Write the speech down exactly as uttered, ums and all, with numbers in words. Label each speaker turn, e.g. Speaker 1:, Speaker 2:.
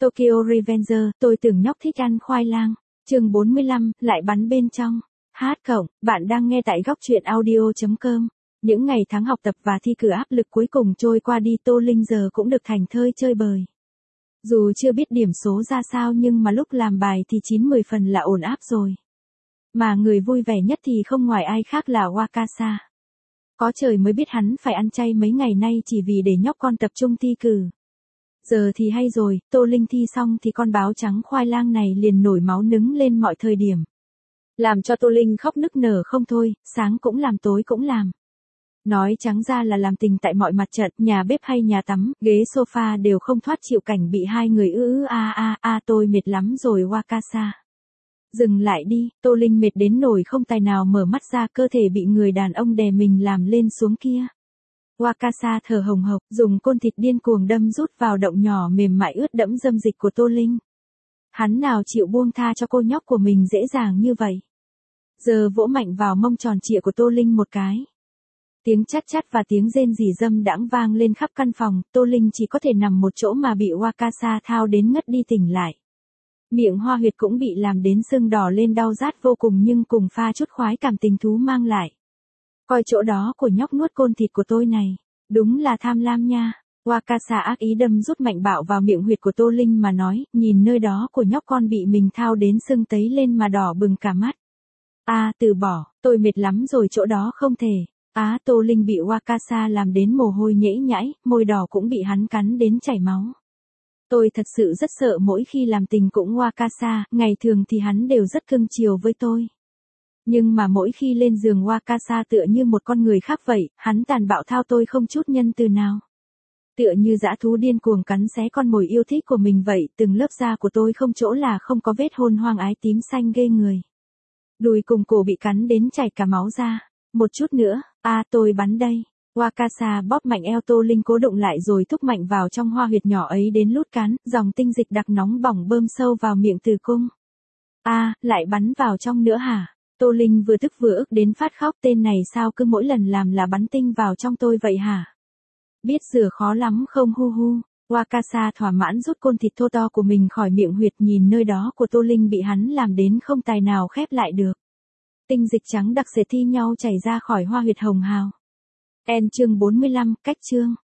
Speaker 1: Tokyo Revenger, tôi tưởng nhóc thích ăn khoai lang. Chương bốn mươi lăm, lại bắn bên trong. Hát cộng, bạn đang nghe tại góc truyện audio chấm com. Những ngày tháng học tập và thi cử áp lực cuối cùng trôi qua đi, Tô Linh giờ cũng được thảnh thơi chơi bời. Dù chưa biết điểm số ra sao nhưng mà lúc làm bài thì chín mười phần là ổn áp rồi. Mà người vui vẻ nhất thì không ngoài ai khác là Wakasa. Có trời mới biết hắn phải ăn chay mấy ngày nay chỉ vì để nhóc con tập trung thi cử. Giờ thì hay rồi, Tô Linh thi xong thì con báo trắng khoai lang này liền nổi máu nứng lên mọi thời điểm. Làm cho Tô Linh khóc nức nở không thôi, sáng cũng làm tối cũng làm. Nói trắng ra là làm tình tại mọi mặt trận, nhà bếp hay nhà tắm, ghế sofa đều không thoát chịu cảnh bị hai người ư ư a a a tôi mệt lắm rồi Wakasa. Dừng lại đi, Tô Linh mệt đến nỗi không tài nào mở mắt ra, cơ thể bị người đàn ông đè mình làm lên xuống kia. Wakasa thở hồng hộc, dùng côn thịt điên cuồng đâm rút vào động nhỏ mềm mại ướt đẫm dâm dịch của Tô Linh. Hắn nào chịu buông tha cho cô nhóc của mình dễ dàng như vậy. Giờ vỗ mạnh vào mông tròn trịa của Tô Linh một cái. Tiếng chát chát và tiếng rên rỉ dâm đãng vang lên khắp căn phòng, Tô Linh chỉ có thể nằm một chỗ mà bị Wakasa thao đến ngất đi tỉnh lại. Miệng hoa huyệt cũng bị làm đến sưng đỏ lên đau rát vô cùng nhưng cùng pha chút khoái cảm tình thú mang lại. Coi chỗ đó của nhóc nuốt côn thịt của tôi này, đúng là tham lam nha. Wakasa ác ý đâm rút mạnh bạo vào miệng huyệt của Tô Linh mà nói, nhìn nơi đó của nhóc con bị mình thao đến sưng tấy lên mà đỏ bừng cả mắt. À, từ bỏ, tôi mệt lắm rồi, chỗ đó không thể. Á, à, Tô Linh bị Wakasa làm đến mồ hôi nhễ nhãi, môi đỏ cũng bị hắn cắn đến chảy máu. Tôi thật sự rất sợ mỗi khi làm tình cũng Wakasa, ngày thường thì hắn đều rất cưng chiều với tôi. Nhưng mà mỗi khi lên giường Wakasa tựa như một con người khác vậy, hắn tàn bạo thao tôi không chút nhân từ nào. Tựa như dã thú điên cuồng cắn xé con mồi yêu thích của mình vậy, từng lớp da của tôi không chỗ là không có vết hôn hoang ái tím xanh ghê người. Đùi cùng cổ bị cắn đến chảy cả máu ra. Một chút nữa, a à, tôi bắn đây. Wakasa bóp mạnh eo Tô Linh cố đụng lại rồi thúc mạnh vào trong hoa huyệt nhỏ ấy đến lút cán, dòng tinh dịch đặc nóng bỏng bơm sâu vào miệng tử cung. A, à, lại bắn vào trong nữa hả? Tô Linh vừa tức vừa ức đến phát khóc, tên này sao cứ mỗi lần làm là bắn tinh vào trong tôi vậy hả? Biết rửa khó lắm không hu hu. Wakasa thỏa mãn rút côn thịt thô to của mình khỏi miệng huyệt, nhìn nơi đó của Tô Linh bị hắn làm đến không tài nào khép lại được. Tinh dịch trắng đặc sệt thi nhau chảy ra khỏi hoa huyệt hồng hào. En chương bốn mươi lăm, cách chương.